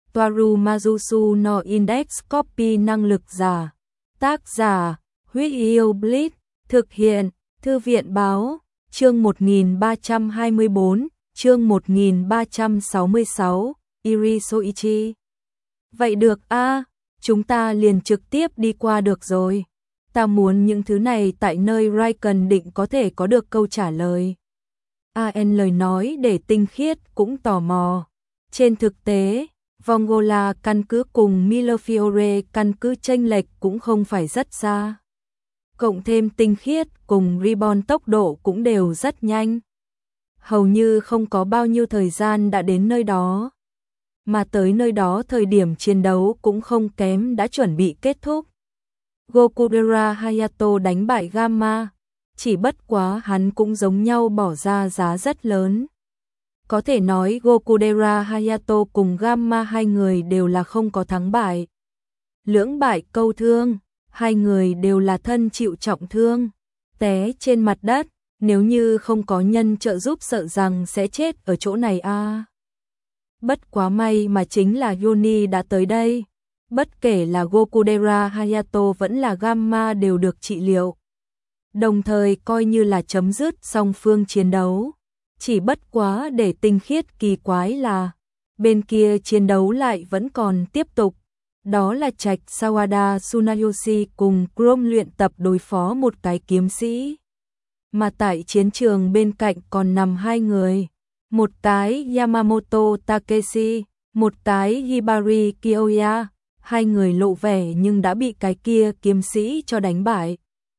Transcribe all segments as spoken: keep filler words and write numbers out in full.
Toaru Majusu no Index Copy năng lực giả. Tác giả, Huyết Yêu Bleach. Thực hiện, Thư viện Báo. Chương một nghìn ba trăm hai mươi bốn, chương một nghìn ba trăm sáu mươi sáu, Iri Soichi. Vậy được a, chúng ta liền trực tiếp đi qua được rồi. Ta muốn những thứ này tại nơi Raikkonen định có thể có được câu trả lời. An lời nói để tinh khiết cũng tò mò. Trên thực tế, Vongola căn cứ cùng Millefiore căn cứ chênh lệch cũng không phải rất xa. Cộng thêm tinh khiết cùng Ribbon tốc độ cũng đều rất nhanh. Hầu như không có bao nhiêu thời gian đã đến nơi đó. Mà tới nơi đó thời điểm chiến đấu cũng không kém đã chuẩn bị kết thúc. Gokudera Hayato đánh bại Gamma, chỉ bất quá hắn cũng giống nhau bỏ ra giá rất lớn. Có thể nói Gokudera Hayato cùng Gamma hai người đều là không có thắng bại. Lưỡng bại câu thương, hai người đều là thân chịu trọng thương, té trên mặt đất, nếu như không có nhân trợ giúp sợ rằng sẽ chết ở chỗ này a. À. Bất quá may mà chính là Yoni đã tới đây. Bất kể là Gokudera Hayato vẫn là Gamma đều được trị liệu. Đồng thời coi như là chấm dứt song phương chiến đấu. Chỉ bất quá để tinh khiết kỳ quái là bên kia chiến đấu lại vẫn còn tiếp tục. Đó là Trạch Sawada Tsunayoshi cùng Chrome luyện tập đối phó một cái kiếm sĩ. Mà tại chiến trường bên cạnh còn nằm hai người. Một cái Yamamoto Takeshi, một cái Hibari Kiyoya. Hai người lộ vẻ nhưng đã bị cái kia kiếm sĩ cho đánh bại.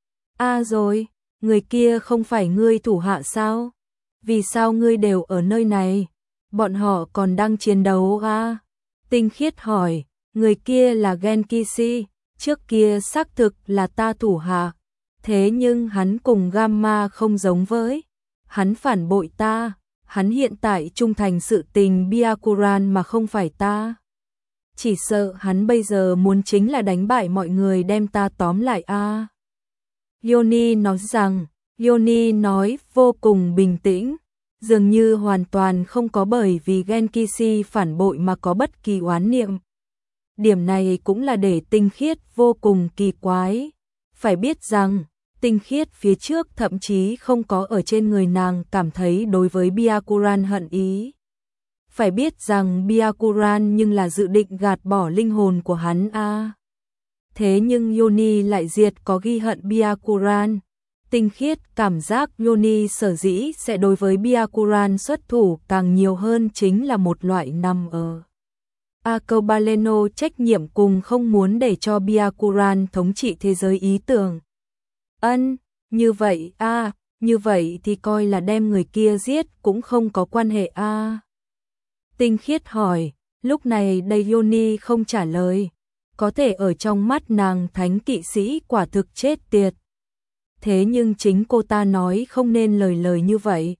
À rồi, người kia không phải ngươi thủ hạ sao? Vì sao ngươi đều ở nơi này? Bọn họ còn đang chiến đấu à? Tinh khiết hỏi, người kia là Genkishi, trước kia xác thực là ta thủ hạ. Thế nhưng hắn cùng Gamma không giống với. Hắn phản bội ta, hắn hiện tại trung thành sự tình Byakuran mà không phải ta. Chỉ sợ hắn bây giờ muốn chính là đánh bại mọi người đem ta tóm lại a. À. Yoni nói rằng, Yoni nói vô cùng bình tĩnh, dường như hoàn toàn không có bởi vì Genkishi phản bội mà có bất kỳ oán niệm. Điểm này cũng là để tinh khiết vô cùng kỳ quái. Phải biết rằng, tinh khiết phía trước thậm chí không có ở trên người nàng cảm thấy đối với Byakuran hận ý. Phải biết rằng Byakuran nhưng là dự định gạt bỏ linh hồn của hắn a. À. Thế nhưng Yoni lại diệt có ghi hận Byakuran. Tinh khiết cảm giác Yoni sở dĩ sẽ đối với Byakuran xuất thủ càng nhiều hơn chính là một loại nằm ở Arcobaleno trách nhiệm cùng không muốn để cho Byakuran thống trị thế giới ý tưởng. Ân, như vậy a, à, như vậy thì coi là đem người kia giết cũng không có quan hệ a. À. Tinh khiết hỏi, lúc này đây Yoni không trả lời. Có thể ở trong mắt nàng thánh kỵ sĩ quả thực chết tiệt. Thế nhưng chính cô ta nói không nên lời lời như vậy.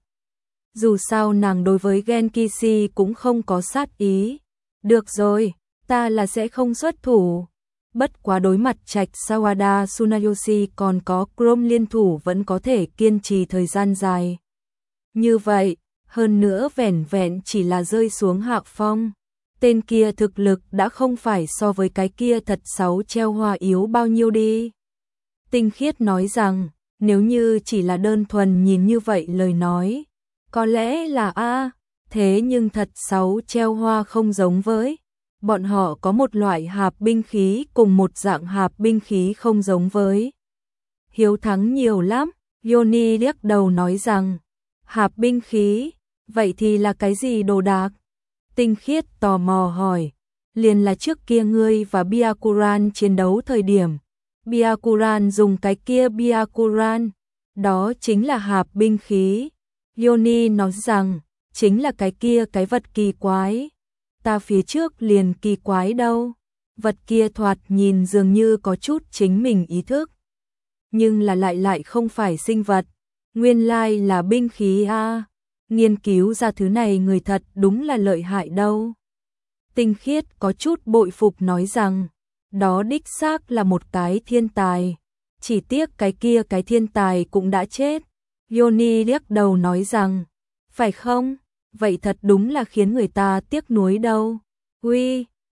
Dù sao nàng đối với Genkishi cũng không có sát ý. Được rồi, ta là sẽ không xuất thủ. Bất quá đối mặt Trạch Sawada Tsunayoshi còn có Chrome liên thủ vẫn có thể kiên trì thời gian dài. Như vậy, hơn nữa vẻn vẹn chỉ là rơi xuống hạ phong. Tên kia thực lực đã không phải so với cái kia thật sáu treo hoa yếu bao nhiêu đi. Tinh khiết nói rằng, nếu như chỉ là đơn thuần nhìn như vậy lời nói, có lẽ là a, thế nhưng thật sáu treo hoa không giống với. Bọn họ có một loại hạp binh khí cùng một dạng hạp binh khí không giống với. Hiếu thắng nhiều lắm, Yoni liếc đầu nói rằng, hạp binh khí, vậy thì là cái gì đồ đạc? Tinh khiết tò mò hỏi, liền là trước kia ngươi và Byakuran chiến đấu thời điểm. Byakuran dùng cái kia Byakuran, đó chính là hạp binh khí. Yoni nói rằng, chính là cái kia cái vật kỳ quái. Ta phía trước liền kỳ quái đâu. Vật kia thoạt nhìn dường như có chút chính mình ý thức. Nhưng là lại lại không phải sinh vật. Nguyên lai là binh khí a. À. Nghiên cứu ra thứ này người thật đúng là lợi hại đâu. Tinh khiết có chút bội phục nói rằng, đó đích xác là một cái thiên tài. Chỉ tiếc cái kia cái thiên tài cũng đã chết. Yoni liếc đầu nói rằng, phải không? Vậy thật đúng là khiến người ta tiếc nuối đâu. Uy,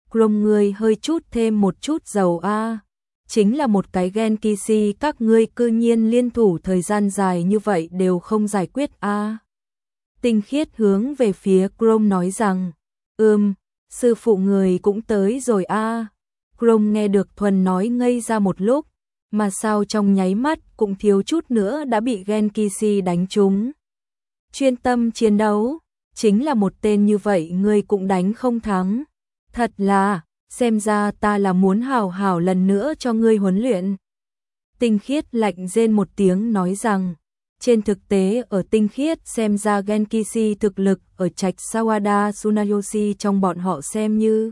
Chrome ngươi hơi chút thêm một chút dầu a. Chính là một cái Genki các ngươi cư nhiên liên thủ thời gian dài như vậy đều không giải quyết a. Tinh Khiết hướng về phía Chrome nói rằng, ừm, sư phụ người cũng tới rồi a. Chrome nghe được Thuần nói ngây ra một lúc, mà sao trong nháy mắt cũng thiếu chút nữa đã bị Genki đánh trúng. Chuyên tâm chiến đấu, chính là một tên như vậy ngươi cũng đánh không thắng. Thật là, xem ra ta là muốn hảo hảo lần nữa cho ngươi huấn luyện. Tinh Khiết lạnh rên một tiếng nói rằng, trên thực tế ở Tinh Khiết xem ra Genki thực lực ở trạch Sawada Tsunayoshi trong bọn họ xem như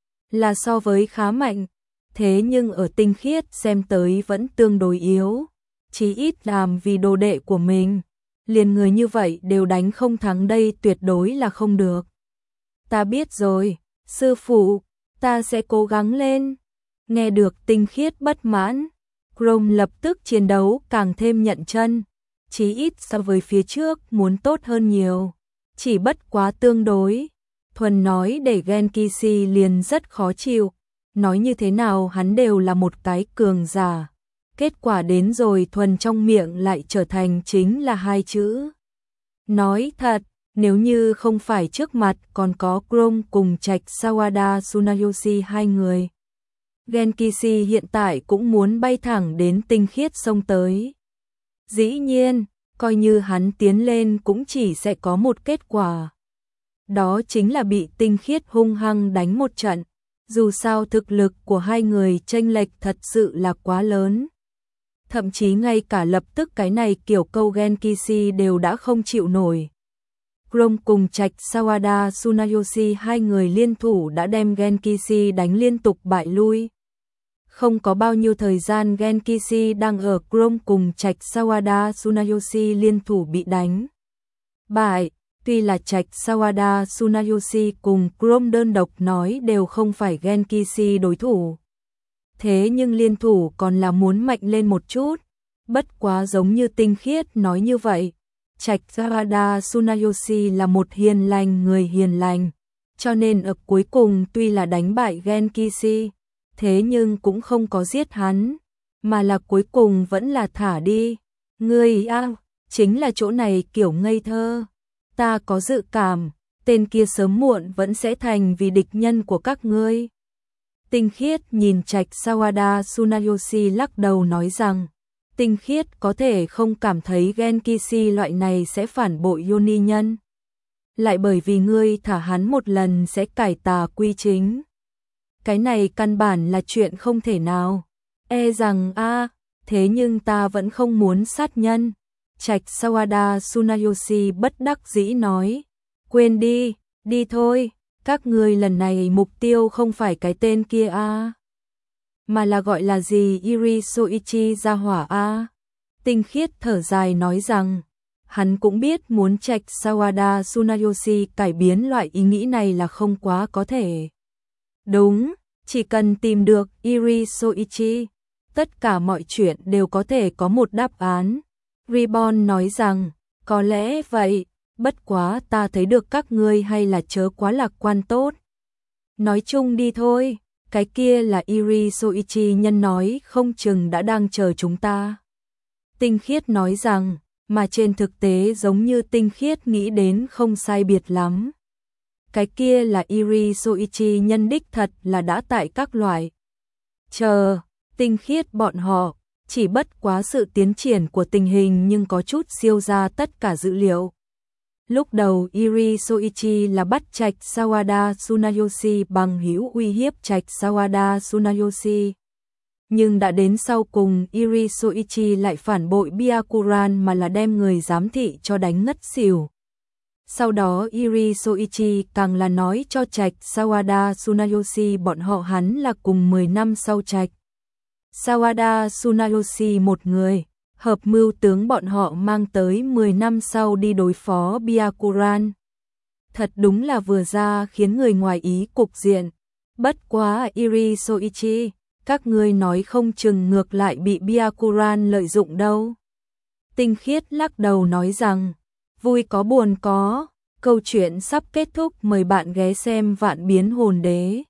là so với khá mạnh, thế nhưng ở Tinh Khiết xem tới vẫn tương đối yếu, chí ít làm vì đồ đệ của mình, liền người như vậy đều đánh không thắng đây tuyệt đối là không được. Ta biết rồi, sư phụ, ta sẽ cố gắng lên. Nghe được Tinh Khiết bất mãn, Chrome lập tức chiến đấu càng thêm nhận chân, chí ít so với phía trước muốn tốt hơn nhiều, chỉ bất quá tương đối. Thuần nói để Genki liền rất khó chịu, nói như thế nào hắn đều là một cái cường giả. Kết quả đến rồi Thuần trong miệng lại trở thành chính là hai chữ. Nói thật, nếu như không phải trước mặt còn có Chrome cùng trạch Sawada Tsunayoshi hai người, Genki hiện tại cũng muốn bay thẳng đến Tinh Khiết xông tới. Dĩ nhiên, coi như hắn tiến lên cũng chỉ sẽ có một kết quả. Đó chính là bị Tinh Khiết hung hăng đánh một trận. Dù sao thực lực của hai người chênh lệch thật sự là quá lớn. Thậm chí ngay cả lập tức cái này kiểu câu Genki đều đã không chịu nổi. Chrome cùng trạch Sawada Tsunayoshi hai người liên thủ đã đem Genki đánh liên tục bại lui. Không có bao nhiêu thời gian Genki đang ở Chrome cùng trạch Sawada Tsunayoshi liên thủ bị đánh bại. Tuy là trạch Sawada Tsunayoshi cùng Chrome đơn độc nói đều không phải Genki đối thủ. Thế nhưng liên thủ còn là muốn mạnh lên một chút. Bất quá giống như Tinh Khiết nói như vậy, trạch Sawada Tsunayoshi là một hiền lành người hiền lành. Cho nên ở cuối cùng tuy là đánh bại Genki, thế nhưng cũng không có giết hắn, mà là cuối cùng vẫn là thả đi. Ngươi a, chính là chỗ này kiểu ngây thơ. Ta có dự cảm, tên kia sớm muộn vẫn sẽ thành vì địch nhân của các ngươi. Tinh Khiết nhìn trạch Sawada Tsunayoshi lắc đầu nói rằng, Tinh Khiết có thể không cảm thấy Genki loại này sẽ phản bội Yoni nhân. Lại bởi vì ngươi thả hắn một lần sẽ cải tà quy chính. Cái này căn bản là chuyện không thể nào. E rằng a, thế nhưng ta vẫn không muốn sát nhân. Trạch Sawada Tsunayoshi bất đắc dĩ nói, quên đi, đi thôi, các ngươi lần này mục tiêu không phải cái tên kia a, mà là gọi là gì Iri Soichi gia hỏa a. Tinh Khiết thở dài nói rằng, hắn cũng biết muốn trạch Sawada Tsunayoshi cải biến loại ý nghĩ này là không quá có thể. Đúng, chỉ cần tìm được Iri Soichi, tất cả mọi chuyện đều có thể có một đáp án. Reborn nói rằng, có lẽ vậy, bất quá ta thấy được các ngươi hay là chớ quá lạc quan tốt. Nói chung đi thôi, cái kia là Iri Soichi nhân nói không chừng đã đang chờ chúng ta. Tinh Khiết nói rằng, mà trên thực tế giống như Tinh Khiết nghĩ đến không sai biệt lắm. Cái kia là Iri Soichi nhân đích thật là đã tại các loại. Chờ, Tinh Khiết bọn họ. Chỉ bất quá sự tiến triển của tình hình nhưng có chút siêu ra tất cả dữ liệu. Lúc đầu Iri Soichi là bắt trạch Sawada Tsunayoshi bằng hữu uy hiếp trạch Sawada Tsunayoshi. Nhưng đã đến sau cùng Iri Soichi lại phản bội Byakuran mà là đem người giám thị cho đánh ngất xỉu. Sau đó Iri Soichi càng là nói cho trạch Sawada Tsunayoshi bọn họ hắn là cùng mười năm sau trạch Sawada Tsunayoshi một người, hợp mưu tướng bọn họ mang tới mười năm sau đi đối phó Byakuran. Thật đúng là vừa ra khiến người ngoài ý cục diện. Bất quá Iri Soichi, các ngươi nói không chừng ngược lại bị Byakuran lợi dụng đâu. Tinh Khiết lắc đầu nói rằng, vui có buồn có, câu chuyện sắp kết thúc, mời bạn ghé xem Vạn Biến Hồn Đế.